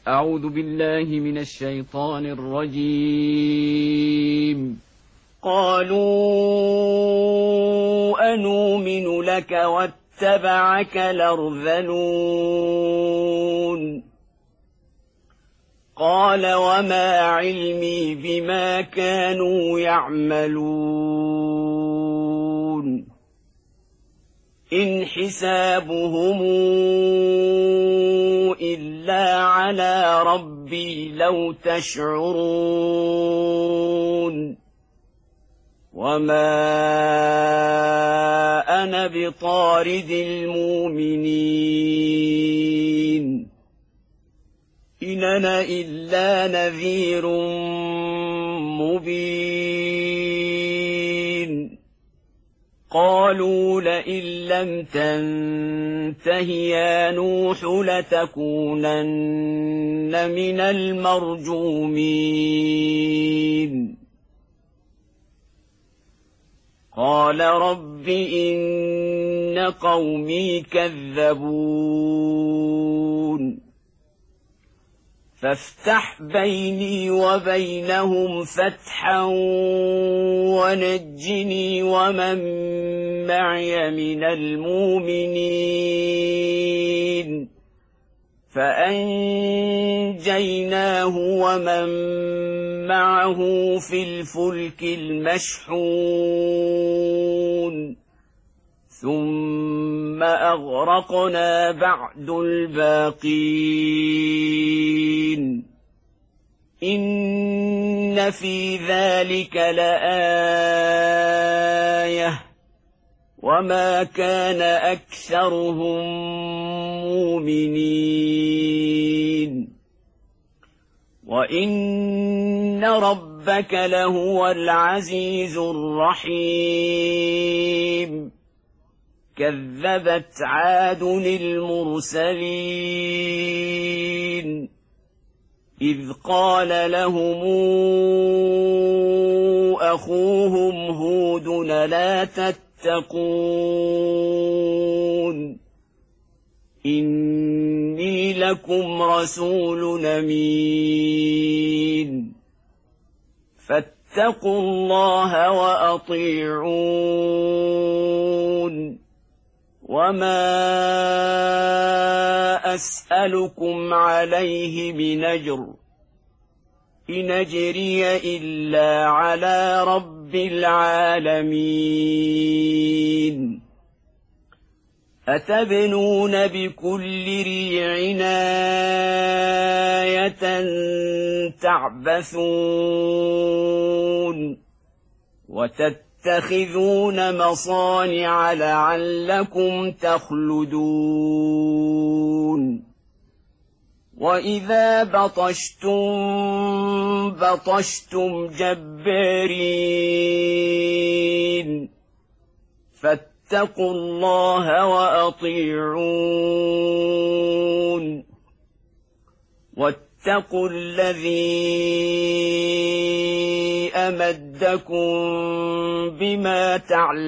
أعوذ بالله من الشيطان الرجيم. قالوا أنؤمن لك واتبعك الأرذلون قال وما علمي بما كانوا يعملون إن حسابهم إلا على ربي لو تشعرون وما أنا بطارد المؤمنين إن أنا إلا نذير مبين قالوا لئن لم تنته يا نوح لتكونن من المرجومين قال رب إن قومي كذبون فافتح بيني وبينهم فتحا ونجني ومن معي من المؤمنين فأنجيناه ومن معه في الفلك المشحون ثم أغرقنا بعد الباقين إن في ذلك لآية وما كان أكثرهم مؤمنين وإن ربك لهو العزيز الرحيم كذبت عاد المرسلين إذ قال لهم أخوهم هود لا تتقون إني لكم رسول أمين فاتقوا الله وأطيعون وما أسألكم عليه من أجر إن أجري إلا على رب العالمين أتبنون بكل ريع آية تعبثون وتتخذون مصانع لعلكم تخلدون وإذا بطشتم جبارين فاتقوا الله وأطيعون واتقوا الذي أمدكم بما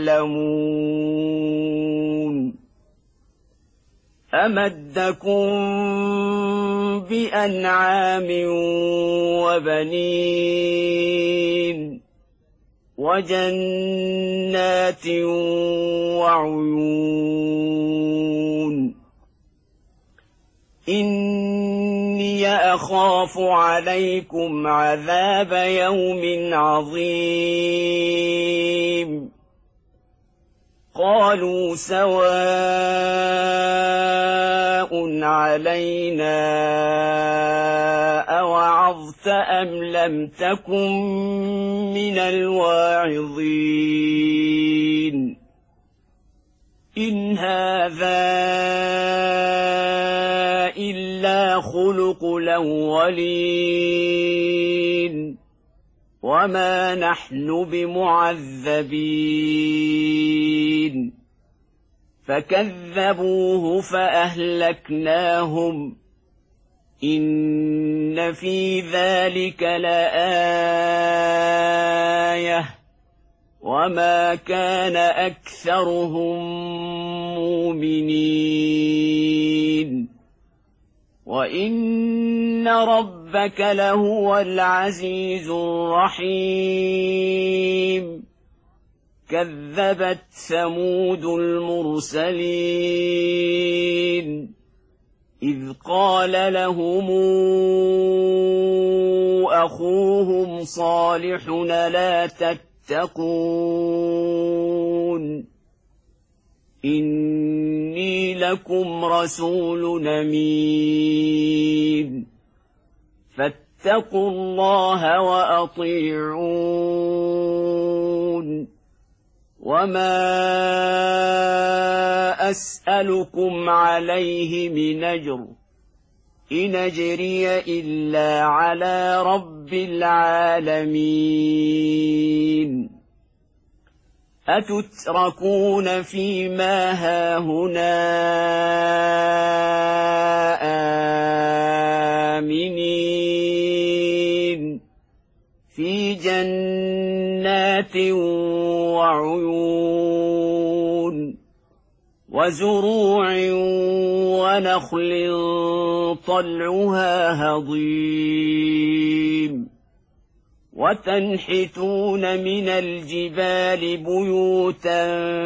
تعلمون أمدكم بأنعام وبنين وجنات وعيون إني أخاف عليكم عذاب يوم عظيم قالوا سواء علينا أوعظت أم لم تكن من الواعظين إن هذا إلا خلق الأولين وما نحن بمعذبين فكذبوه فأهلكناهم إن في ذلك لآية وما كان أكثرهم مؤمنين وإن ربك لهو العزيز الرحيم كذبت ثمود المرسلين إذ قال لهم أخوهم صالح لا تتقون إني لكم رسول أمين فاتقوا الله وأطيعون وما أسألكم عليه من أجر إن أجري إلا على رب العالمين أتتركون فيما هاهنا آمنين في جنات وعيون وزروع ونخل طلعها هضيم وتنحتون من الجبال بيوتا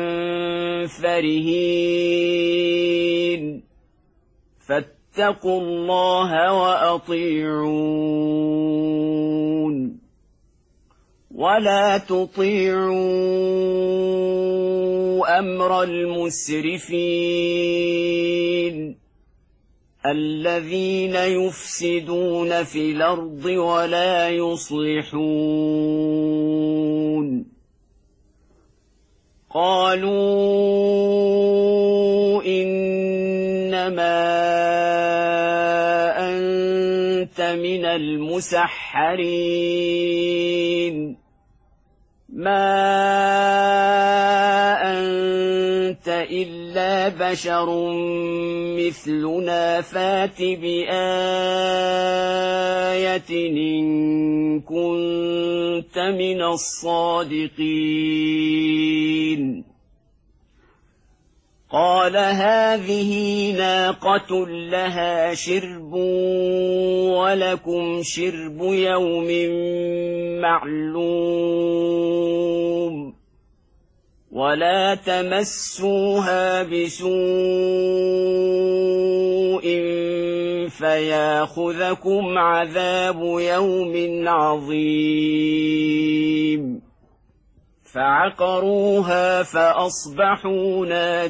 فرهين فاتقوا الله وأطيعون ولا تطيعوا أمر المسرفين الذين يفسدون في الأرض ولا يصلحون قالوا إنما أنت من المسحرين ما أنت إلا بشر مثلنا فات بآية إن كنت من الصادقين قال هذه ناقة لها شرب ولكم شرب يوم معلوم ولا تمسوها بسوء فياخذكم عذاب يوم عظيم فعقروها فأصبحوا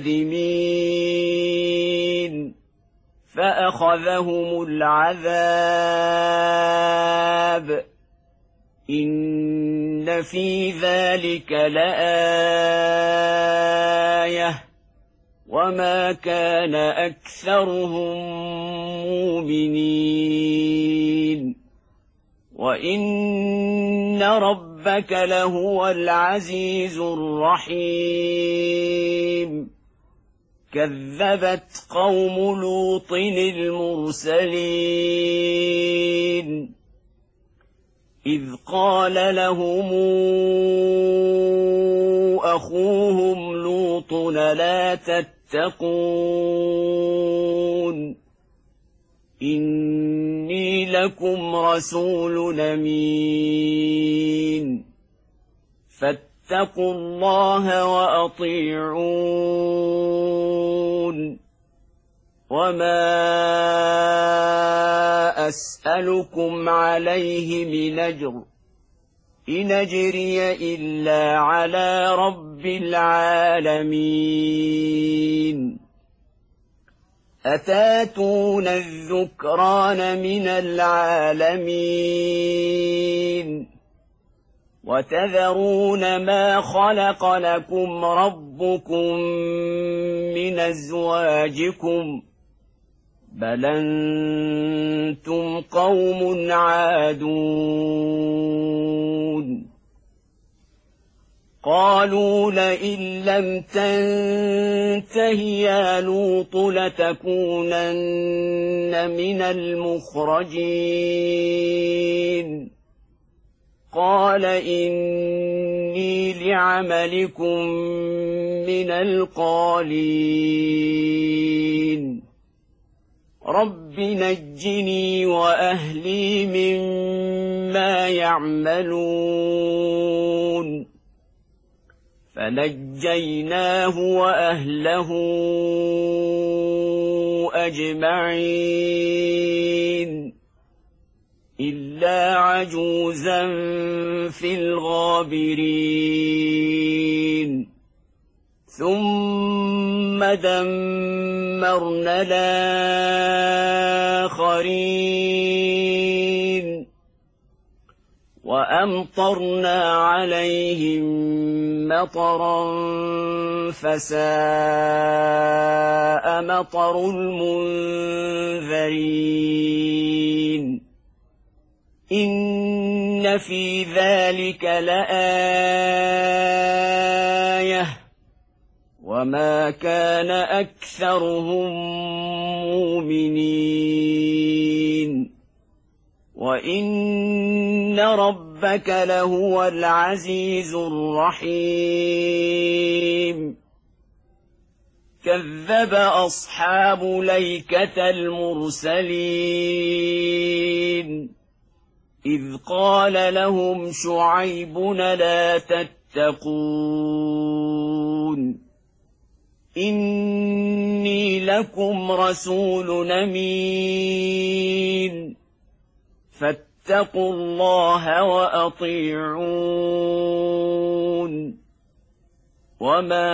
نادمين فأخذهم العذاب إن في ذلك لآية وما كان أكثرهم مؤمنين وإن ربك لهو العزيز الرحيم كذبت قوم لوط المرسلين إذ قال لهم أخوهم لوط لا تتقون إني لكم رسول أمين فاتقوا الله وأطيعون وما أسألكم عليه من أجر إن أجري إلا على رب العالمين أتاتون الذكران من العالمين وتذرون ما خلق لكم ربكم من أزواجكم بل أنتم قوم عادون قالوا لئن لم تنته يا لوط لتكونن من المخرجين قال إني لعملكم من القالين رب نجني وأهلي مما يعملون فنجيناه وأهله أجمعين إلا عجوزا في الغابرين ثم دمرنا الآخرين وأمطرنا عليهم مطرا فساء مطر المنذرين إن في ذلك لآية وما كان أكثرهم مؤمنين وإن ربك لهو العزيز الرحيم كذب أصحاب ليكة المرسلين إذ قال لهم شعيب لا تتقون إني لكم رسول أمين فاتقوا الله وأطيعون وما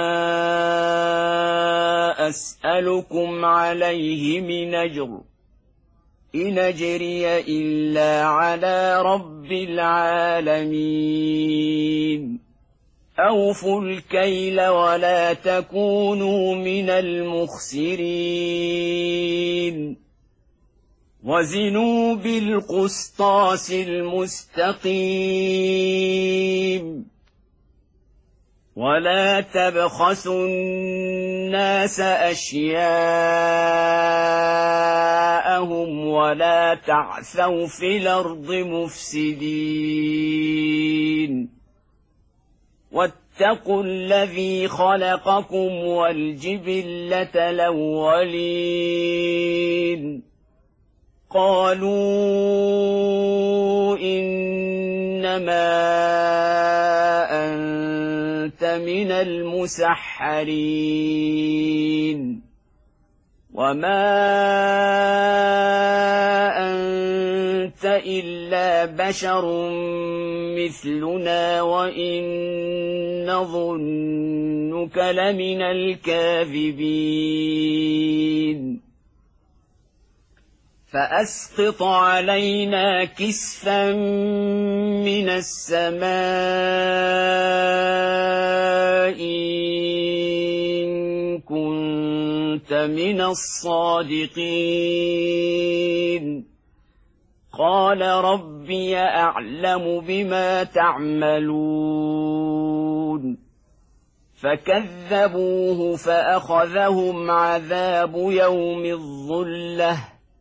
أسألكم عليه من أجر إن أجري إلا على رب العالمين أوفوا الكيل ولا تكونوا من المخسرين وزنوا بالقسطاس المستقيم ولا تبخسوا الناس أشياءهم ولا تعثوا في الأرض مفسدين واتقوا الذي خلقكم والجبلة الأولين قالوا إنما أنت من المسحرين وما أنت إلا بشر مثلنا وإن نظنك لمن الكاذبين فأسقط علينا كسفا من السماء إن كنت من الصادقين قال ربي أعلم بما تعملون فكذبوه فأخذهم عذاب يوم الظلة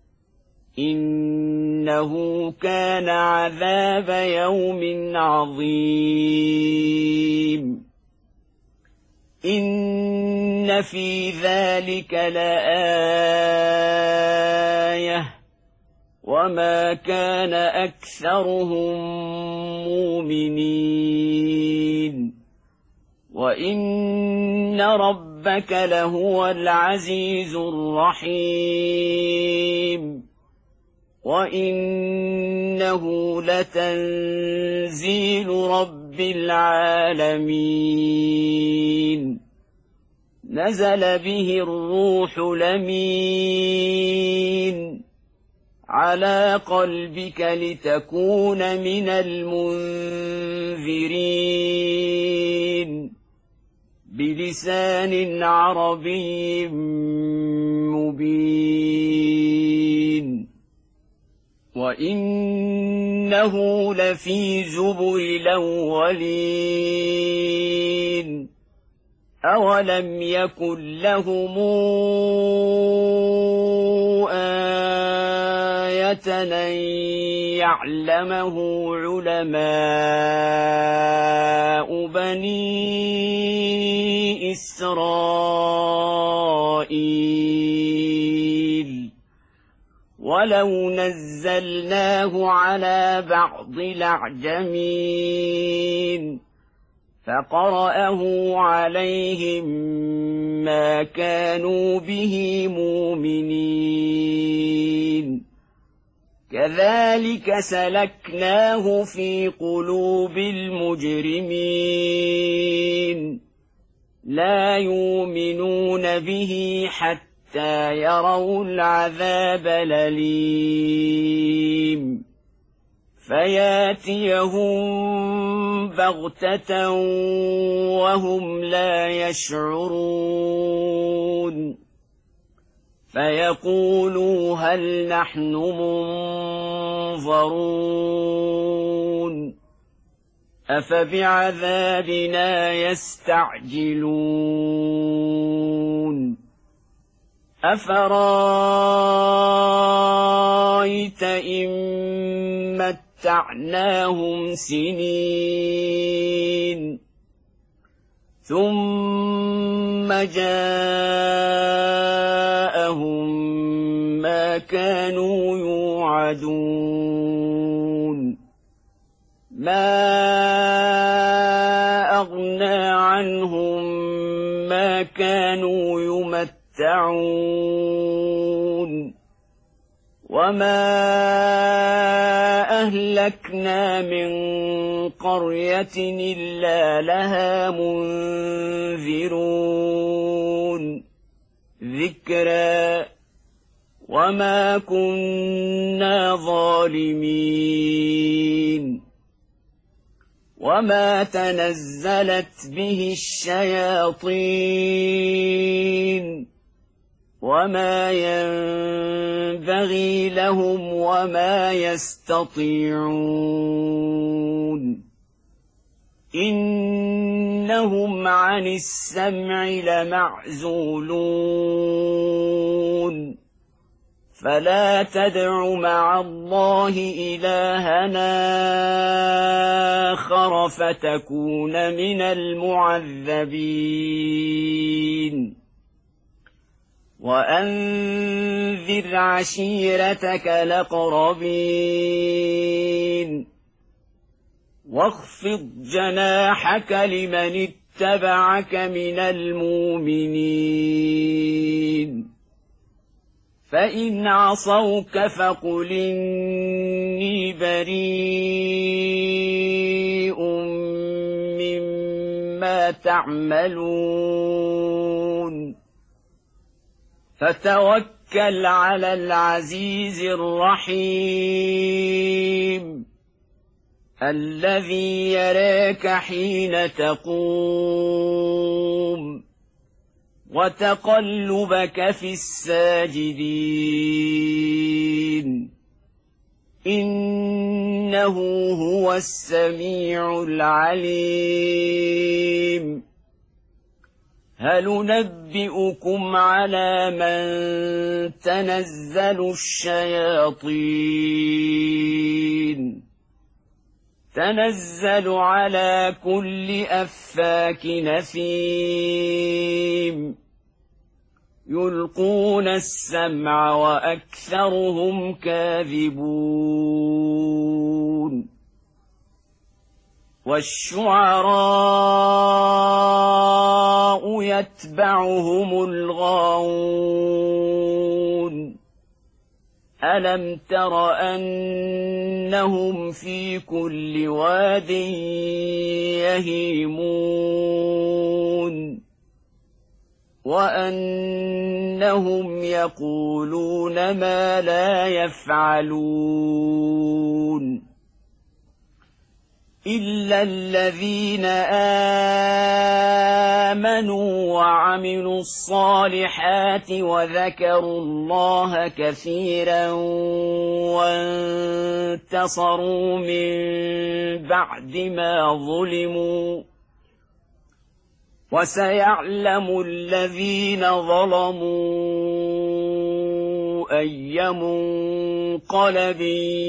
إنه كان عذاب يوم عظيم إن في ذلك لآية وما كان أكثرهم مؤمنين وإن ربك لهو العزيز الرحيم وإنه لتنزيل رب العالمين نزل به الروح الأمين على قلبك لتكون من المنذرين بلسان عربي مبين وإنه لفي زبر الأولين أولم يكن لهم آية أن يعلمه علماء بني إسرائيل ولو نزلناه على بعض الأعجمين فقرأه عليهم ما كانوا به مؤمنين كذلك سلكناه في قلوب المجرمين لا يؤمنون به حتى يروا العذاب الأليم فياتيهم بغتة وهم لا يشعرون فيقولوا هل نحن منظرون أفبعذابنا يستعجلون أفرأيت إن متعناهم سنين ثم جاءهم ما كانوا يوعدون ما أغنى عنهم ما كانوا يمتعون وما أهلكنا من قرية إلا لها منذرون ذكرى وما كنا ظالمين وما تنزلت به الشياطين وما ينبغي لهم وما يستطيعون إنهم عن السمع لمعزولون فلا تدع مع الله إلهنا آخر فتكون من المعذبين وأنذر عشيرتك الأقربين واخفض جناحك لمن اتبعك من المؤمنين فإن عصوك فقل إني بريء مما تعملون فتوكل على العزيز الرحيم الذي يراك حين تقوم وتقلبك في الساجدين إنه هو السميع العليم هل ننبئكم على من تنزل الشياطين تنزل على كل أفاك نثيم يلقون السمع وأكثرهم كاذبون والشعراء يتبعهم الغاوون ألم تر أنهم في كل واد يهيمون وأنهم يقولون ما لا يفعلون إلا الذين آمنوا وعملوا الصالحات وذكروا الله كثيرا وانتصروا من بعد ما ظلموا وسيعلم الذين ظلموا أي منقلب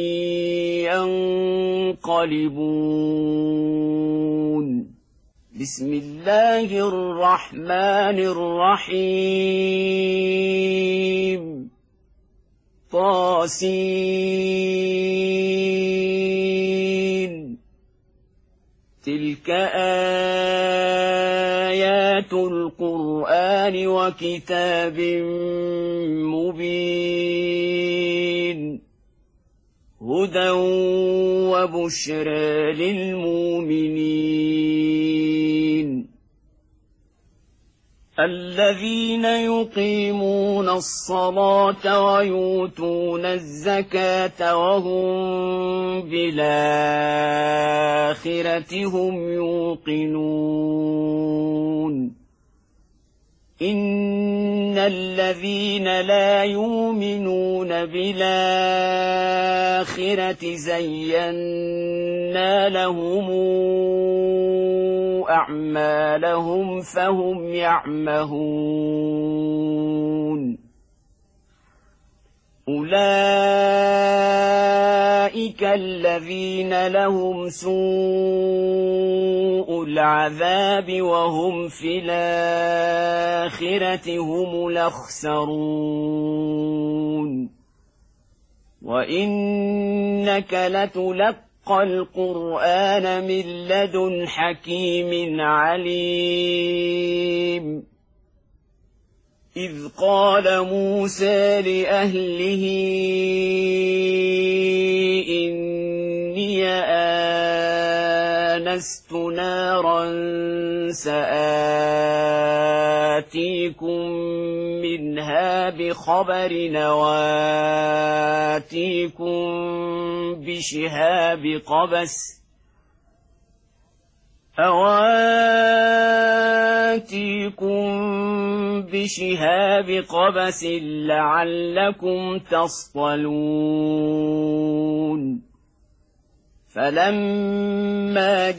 ينقلبون بسم الله الرحمن الرحيم طاسين تلك آيات القرآن وكتاب مبين هدى وبشرى للمؤمنين الذين يقيمون الصلاة ويؤتون الزكاة وهم بالآخرة هم يوقنون إن الذين لا يؤمنون بالآخرة زينا لهم أعمالهم فهم يعمهون أولئك الذين لهم سوء العذاب وهم في الآخرة هم الأخسرون وإنك لتلقى القرآن من لدن حكيم عليم إذ قال موسى لأهله إني آنست نارا سآتيكم منها بخبر أواتيكم بشهاب قبس لعلكم تصطلون فلما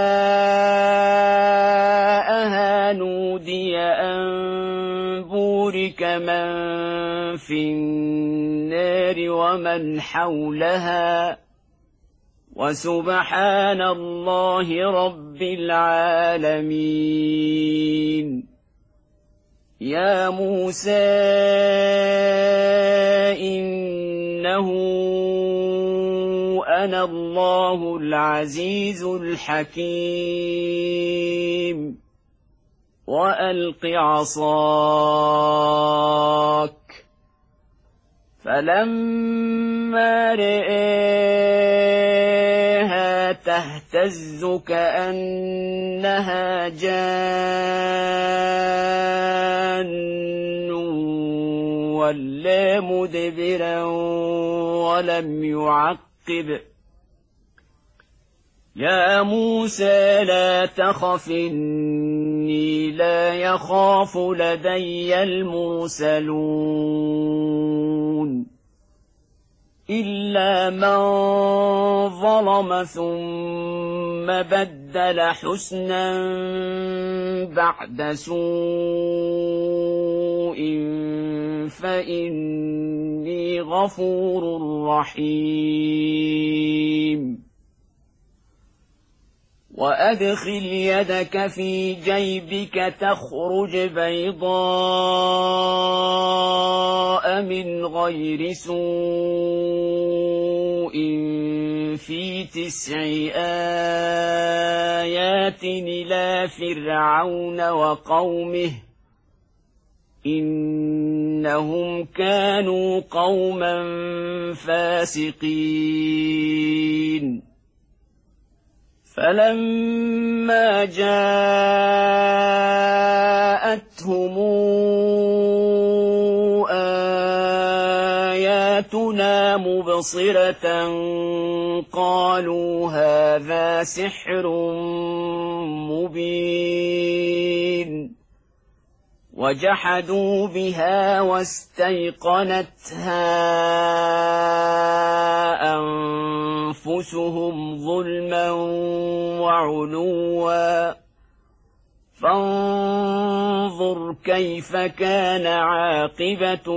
جاءها نودي أن بورك من في النار ومن حولها وسبحان الله رب العالمين يا موسى إنه أنا الله العزيز الحكيم وألق عصاك فلما رآها تهتز كأنها جان ولا مدبرا ولم يعقب يا موسى لا تخف إني لا يخاف لدي المرسلون إلا من ظلم ثم بدل حسنا بعد سوء فإني غفور رحيم وأدخل يدك في جيبك تخرج بيضاء من غير سوء في 9 آيات إلى فرعون وقومه إنهم كانوا قوما فاسقين فلما جاءتهم آياتنا مبصرة قالوا هذا سحر مبين وجحدوا بها واستيقنتها أنفسهم ظلما وعلوا فانظر كيف كان عاقبة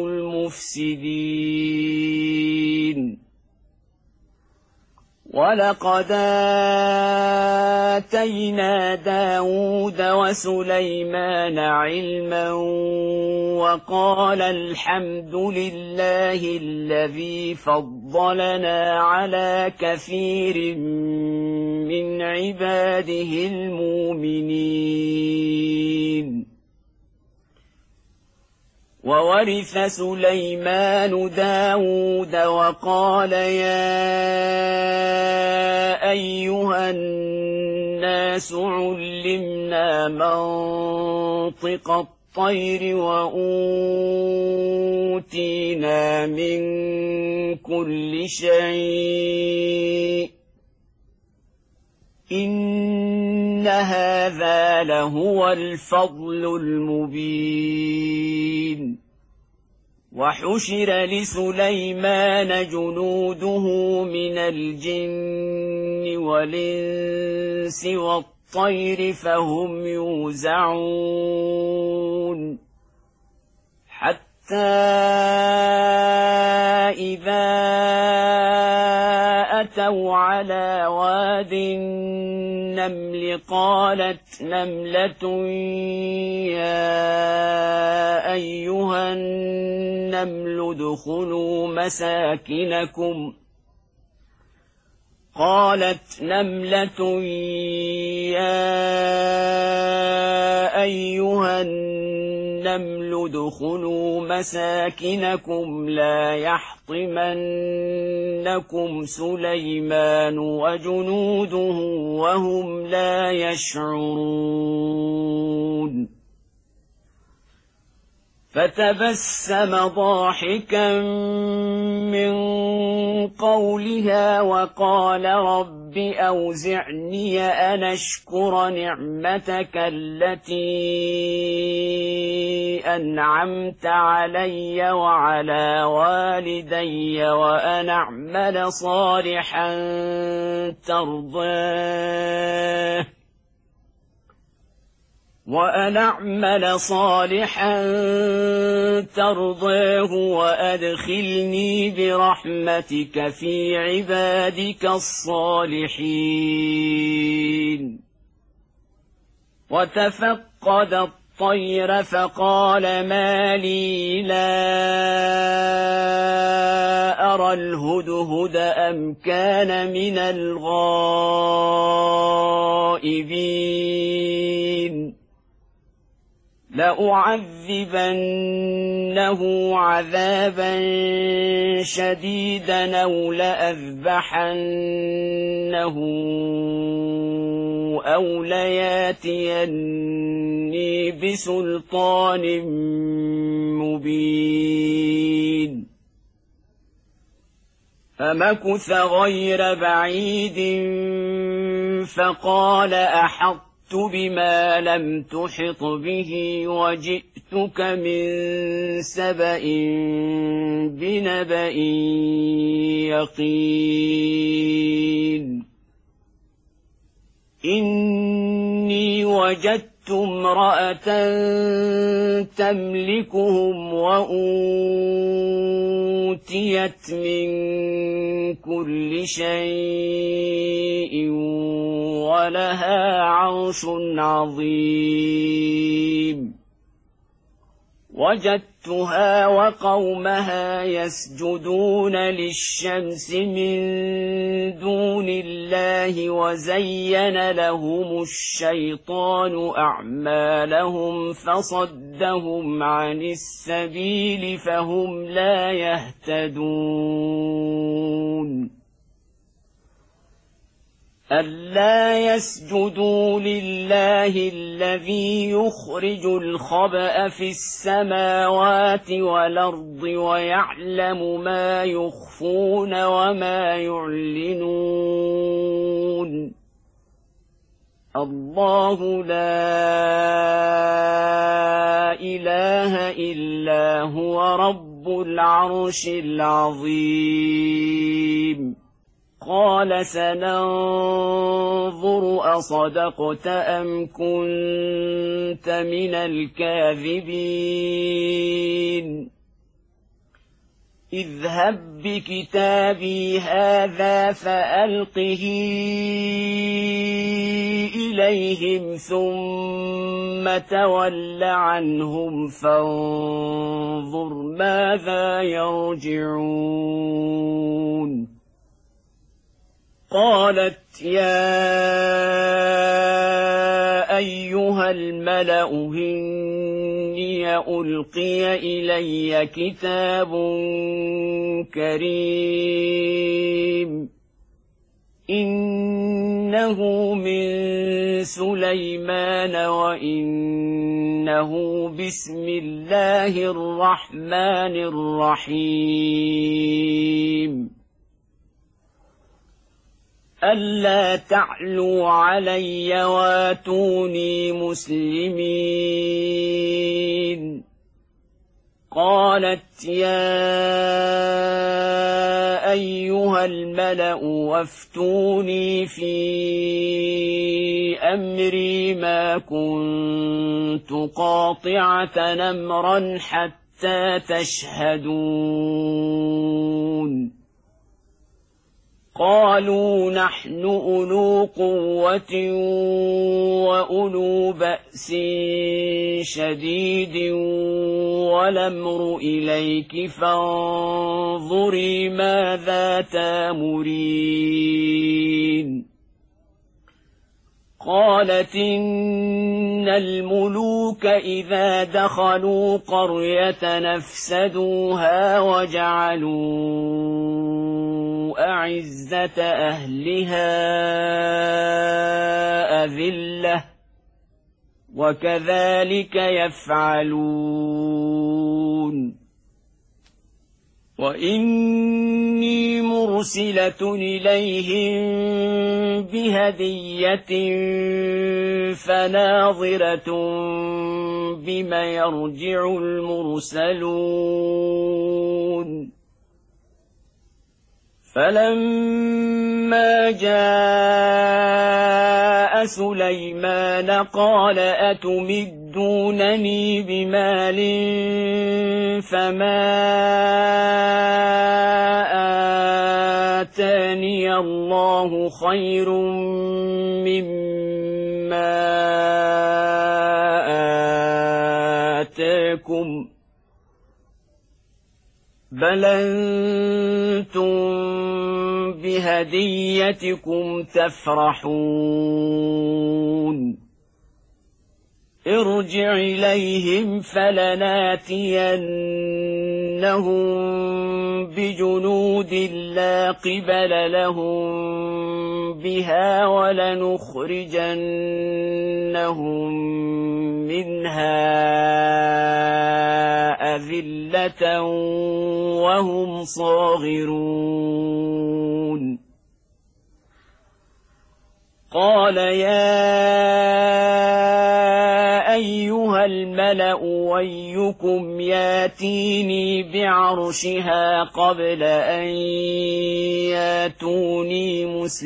المفسدين ولقد آتينا داود وسليمان علما وقال الحمد لله الذي فضلنا على كثير من عباده المؤمنين. وورث سليمان داود وقال يا أيها الناس علمنا منطق الطير وأوتينا من كل شيء إن هذا لهو الفضل المبين. وحشر لسليمان جنوده من الجن والإنس والطير فهم يوزعون حتى إذا أتوا على واد النمل قالت نملة يا أيها النمل ادخلوا مساكنكم لا يحطمنكم سليمان وجنوده وهم لا يشعرون. فتبسم ضاحكا من قولها وقال رب أوزعني أن أشكر نعمتك التي أنعمت علي وعلى والدي وأن أعمل صالحا ترضاه وأدخلني برحمتك في عبادك الصالحين. وتفقد الطير فقال ما لي لا أرى الهدهد أم كان من الغائبين لأعذبنه عذابا شديدا أو لأذبحنه أو لياتيني بسلطان مبين. فمكث غير بعيد فقال أحطت بما لم تحط به وجئتك من سبأ بنبأ يقين. إني وجدت امرأة تملكهم وأوتيت من كل شيء ولها عرش عظيم. وجدتها وقومها يسجدون للشمس من دون الله وزين لهم الشيطان أعمالهم فصدهم عن السبيل فهم لا يهتدون. ألا يسجدوا لله الذي يخرج الخبأ في السماوات والأرض ويعلم ما يخفون وما يعلنون. الله لا إله إلا هو رب العرش العظيم. قال سننظر أصدقت أم كنت من الكاذبين. اذهب بكتابي هذا فألقه إليهم ثم تول عنهم فانظر ماذا يرجعون قالت يا أيها الملأ إني ألقي إلي كتاب كريم إنه من سليمان وإنه بسم الله الرحمن الرحيم ألا تعلوا علي واتوني مسلمين قالت يا أيها الملأ وافتوني في أمري ما كنت قاطعة أمرا حتى تشهدون قالوا نحن أولو قوة وأولو بأس شديد والأمر إليك فانظري ماذا تأمرين قالت إن الملوك إذا دخلوا قرية نفسدوها وجعلوا أعزة أهلها أذلة وكذلك يفعلون وإني مرسلة إليهم بهدية فناظرة بما يرجع المرسلون فلما جاء سليمان قال أتمدونني بمال فما آتاني الله خير مما آتاكم بل أنتم بهديتكم تفرحون ارجع إليهم فلناتينهم بجنود لا قبل لهم بها ولنخرجنهم منها أذلة وهم صاغرون قال يا أيها الملأ ويكم ياتيني بعرشها قبل أن ياتوني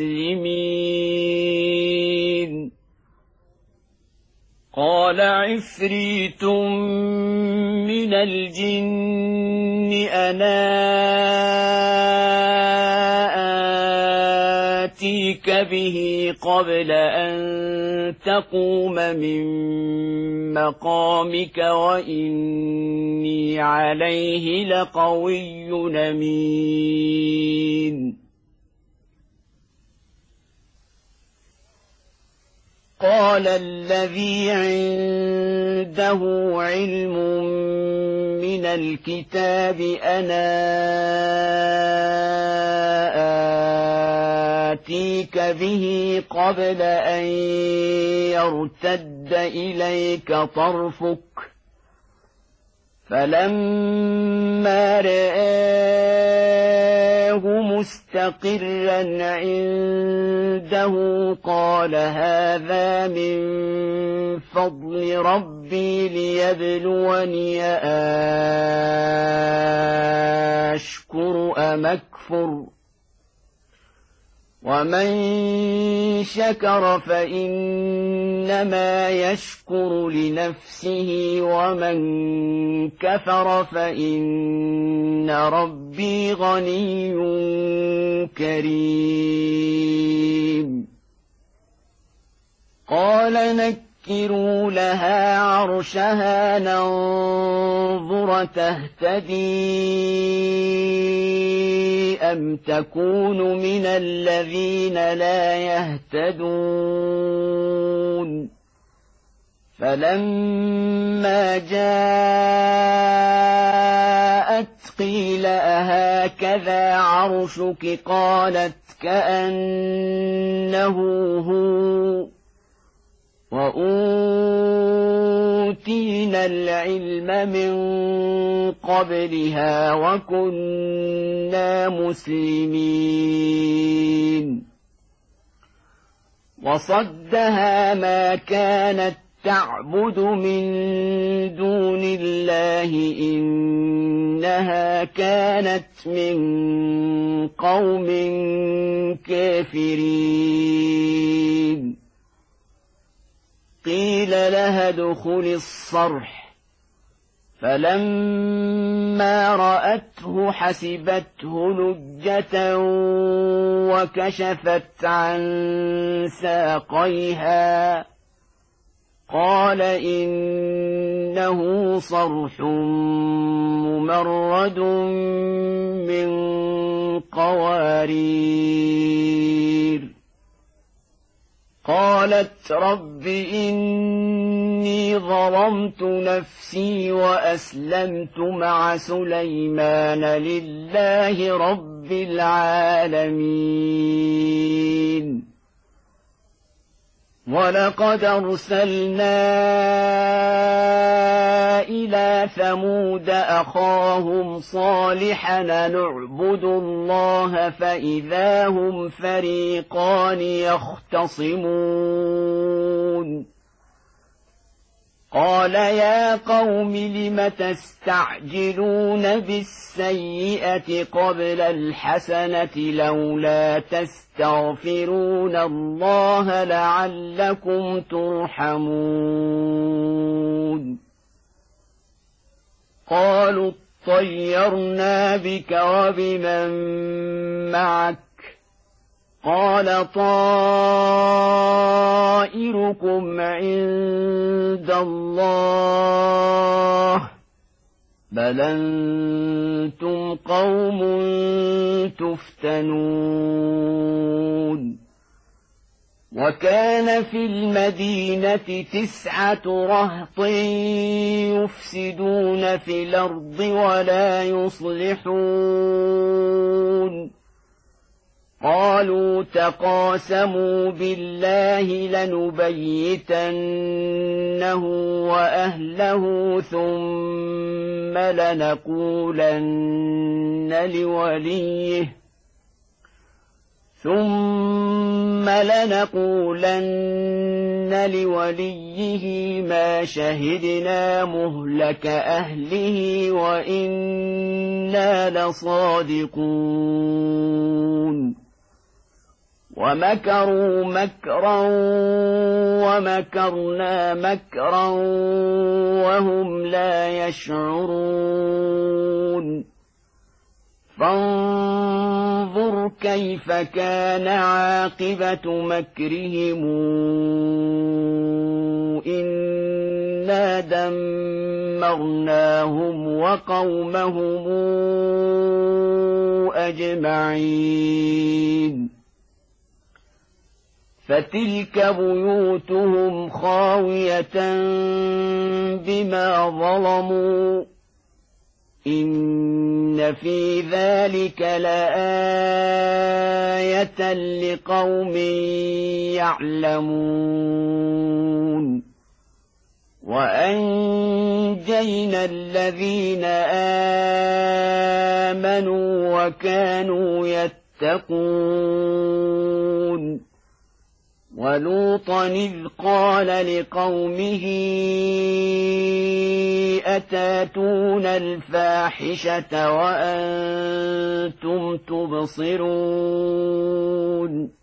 مسلمين قال عفريت من الجن أنا آتيك به قبل أن تقوم من مقامك وإني عليه لقوي أمين قال الذي عنده علم من الكتاب أنا آتيك به قبل أن يرتد إليك طرفك فلما رآه مستقرا عنده قال هذا من فضل ربي ليبلوني أشكر أم أكفر ومن شكر فإنما يشكر لنفسه ومن كفر فإن ربي غني كريم قال نكروا لها عرشها ننظر تهتدي أم تكون من الذين لا يهتدون فلما جاءت قيل أهكذا عرشك قالت كأنه هو وأوتينا العلم من قبلها وكنا مسلمين وصدها ما كانت تعبد من دون الله إنها كانت من قوم كافرين قيل لها ادخل الصرح فلما رأته حسبته لجة وكشفت عن ساقيها قال إنه صرح ممرد من قوارير قالت رب إني ظلمت نفسي وأسلمت مع سليمان لله رب العالمين ولقد أرسلنا إلى ثمود أخاهم صالحا نعبد الله فإذا هم فريقان يختصمون قال يا قوم لم تستعجلون بالسيئة قبل الحسنة لولا تستغفرون الله لعلكم ترحمون قالوا اطيرنا بك وبمن معك قال طائركم عند الله بل أنتم قوم تفتنون وكان في المدينة 9 رهط يفسدون في الأرض ولا يصلحون قالوا تقاسموا بالله لنبيتنه وأهله ثم لنقولن لوليه ما شهدنا مهلك أهله وإنا لصادقون ومكروا مكرا ومكرنا مكرا وهم لا يشعرون فانظر كيف كان عاقبة مكرهم إنا دمرناهم وقومهم أجمعين فتلك بيوتهم خاوية بما ظلموا إن في ذلك لآية لقوم يعلمون وأنجينا الذين آمنوا وكانوا يتقون ولوطا إذ قال لقومه أتاتون الفاحشة وأنتم تبصرون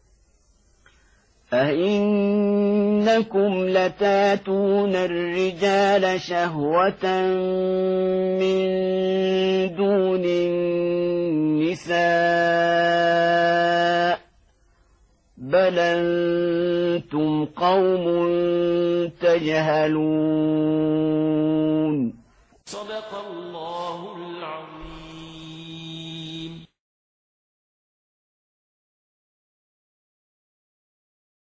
أئنكم لتاتون الرجال شهوة من دون النساء بل أنتم قوم تجهلون. صدق الله.